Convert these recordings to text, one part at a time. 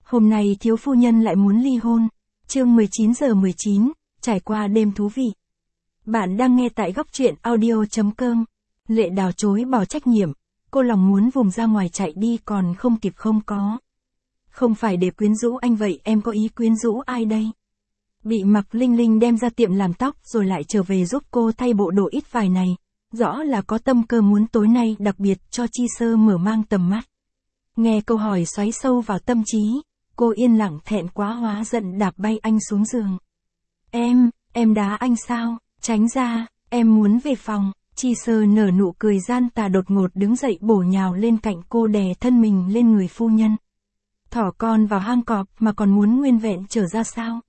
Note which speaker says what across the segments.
Speaker 1: Hôm nay thiếu phu nhân lại muốn ly hôn. Chương 19:19, trải qua đêm thú vị. Bạn đang nghe tại góc truyện audio.com. Lệ Đào chối bỏ trách nhiệm, cô lòng muốn vùng ra ngoài chạy đi còn không kịp không có. Không phải để quyến rũ anh vậy, em có ý quyến rũ ai đây? Bị Mạc Linh Linh đem ra tiệm làm tóc rồi lại trở về giúp cô thay bộ đồ ít vải này, rõ là có tâm cơ muốn tối nay đặc biệt cho Chi Sơ mở mang tầm mắt. Nghe câu hỏi xoáy sâu vào tâm trí, cô yên lặng thẹn quá hóa giận đạp bay anh xuống giường. Em đá anh sao? Tránh ra, em muốn về phòng. Chi Sơ nở nụ cười gian tà đột ngột đứng dậy bổ nhào lên cạnh cô đè thân mình lên người phu nhân. Thỏ con vào hang cọp mà còn muốn nguyên vẹn trở ra sao?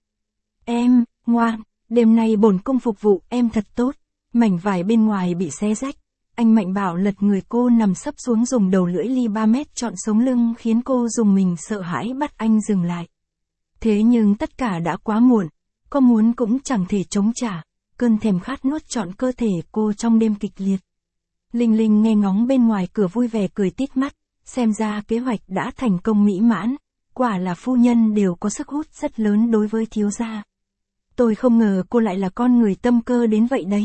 Speaker 1: Em, ngoan, đêm nay bổn cung phục vụ em thật tốt. Mảnh vải bên ngoài bị xé rách. Anh mạnh bạo lật người cô nằm sấp xuống dùng đầu lưỡi ly 3 mét trọn sống lưng khiến cô dùng mình sợ hãi bắt anh dừng lại. Thế nhưng tất cả đã quá muộn, có muốn cũng chẳng thể chống trả, cơn thèm khát nuốt trọn cơ thể cô trong đêm kịch liệt. Linh Linh nghe ngóng bên ngoài cửa vui vẻ cười tít mắt, xem ra kế hoạch đã thành công mỹ mãn, quả là phu nhân đều có sức hút rất lớn đối với thiếu gia. Tôi không ngờ cô lại là con người tâm cơ đến vậy đấy.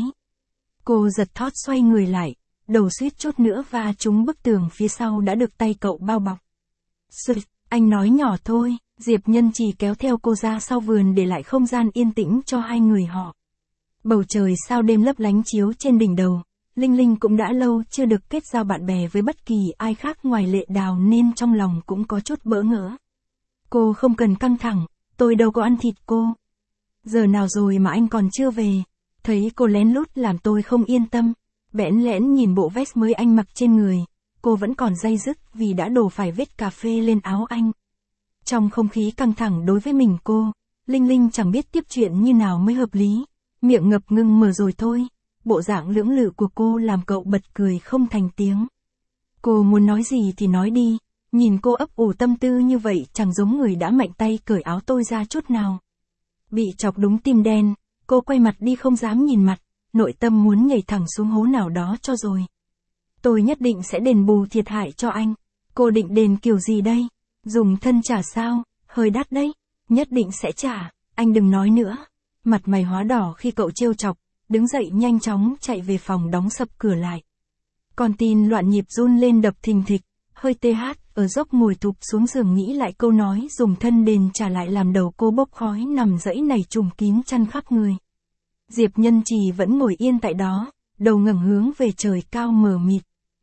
Speaker 1: Cô giật thót xoay người lại, đầu suýt chút nữa và trúng bức tường phía sau đã được tay cậu bao bọc. Sực, anh nói nhỏ thôi, Diệp Nhân Trì kéo theo cô ra sau vườn để lại không gian yên tĩnh cho hai người họ. Bầu trời sao đêm lấp lánh chiếu trên đỉnh đầu, Linh Linh cũng đã lâu chưa được kết giao bạn bè với bất kỳ ai khác ngoài Lệ Đào nên trong lòng cũng có chút bỡ ngỡ. Cô không cần căng thẳng, tôi đâu có ăn thịt cô. Giờ nào rồi mà anh còn chưa về? Thấy cô lén lút làm tôi không yên tâm. Bẽn lẽn nhìn bộ vest mới anh mặc trên người, cô vẫn còn day dứt vì đã đổ phải vết cà phê lên áo anh. Trong không khí căng thẳng đối với mình cô, Linh Linh chẳng biết tiếp chuyện như nào mới hợp lý, miệng ngập ngừng mở rồi thôi. Bộ dạng lưỡng lự của cô làm cậu bật cười không thành tiếng. Cô muốn nói gì thì nói đi, nhìn cô ấp ủ tâm tư như vậy chẳng giống người đã mạnh tay cởi áo tôi ra chút nào. Bị chọc đúng tim đen, cô quay mặt đi không dám nhìn mặt, nội tâm muốn nhảy thẳng xuống hố nào đó cho rồi. Tôi nhất định sẽ đền bù thiệt hại cho anh. Cô định đền kiểu gì đây? Dùng thân trả sao? Hơi đắt đấy. Nhất định sẽ trả, anh đừng nói nữa. Mặt mày hóa đỏ khi cậu trêu chọc, đứng dậy nhanh chóng chạy về phòng đóng sập cửa lại. Con tim loạn nhịp run lên đập thình thịch, hơi tê hát, ở dốc ngồi thụp xuống giường nghĩ lại câu nói dùng thân đền trả lại làm đầu cô bốc khói nằm dãy nảy trùm kín chăn khắp người. Diệp Nhân Trì vẫn ngồi yên tại đó, đầu ngẩng hướng về trời cao mờ mịt.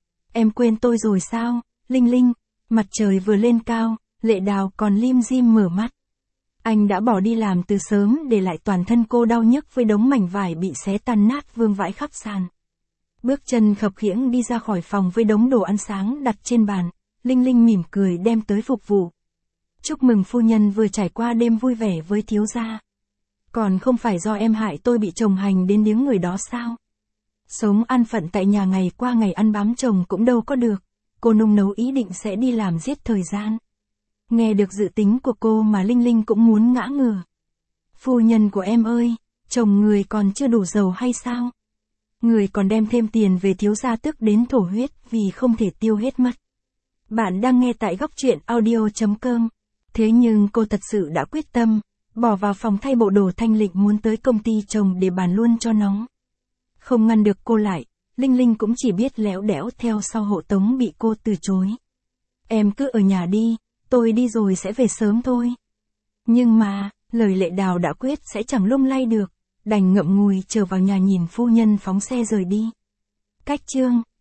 Speaker 1: Em quên tôi rồi sao, Linh Linh? Mặt trời vừa lên cao, Lệ Đào còn lim dim mở mắt. Anh đã bỏ đi làm từ sớm để lại toàn thân cô đau nhức với đống mảnh vải bị xé tan nát vương vãi khắp sàn. Bước chân khập khiễng đi ra khỏi phòng với đống đồ ăn sáng đặt trên bàn, Linh Linh mỉm cười đem tới phục vụ. Chúc mừng phu nhân vừa trải qua đêm vui vẻ với thiếu gia. Còn không phải do em hại tôi bị chồng hành đến điếng người đó sao? Sống an phận tại nhà ngày qua ngày ăn bám chồng cũng đâu có được. Cô nung nấu ý định sẽ đi làm giết thời gian. Nghe được dự tính của cô mà Linh Linh cũng muốn ngã ngửa. Phu nhân của em ơi, chồng người còn chưa đủ giàu hay sao? Người còn đem thêm tiền về thiếu gia tức đến thổ huyết vì không thể tiêu hết mất. Bạn đang nghe tại góc truyện audio.com. Thế nhưng cô thật sự đã quyết tâm, bỏ vào phòng thay bộ đồ thanh lịch muốn tới công ty chồng để bàn luôn cho nó. Không ngăn được cô lại, Linh Linh cũng chỉ biết léo đẽo theo sau hộ tống bị cô từ chối. Em cứ ở nhà đi, tôi đi rồi sẽ về sớm thôi. Nhưng mà, lời Lệ Đào đã quyết sẽ chẳng lung lay được, đành ngậm ngùi trở vào nhà nhìn phu nhân phóng xe rời đi. Cách chương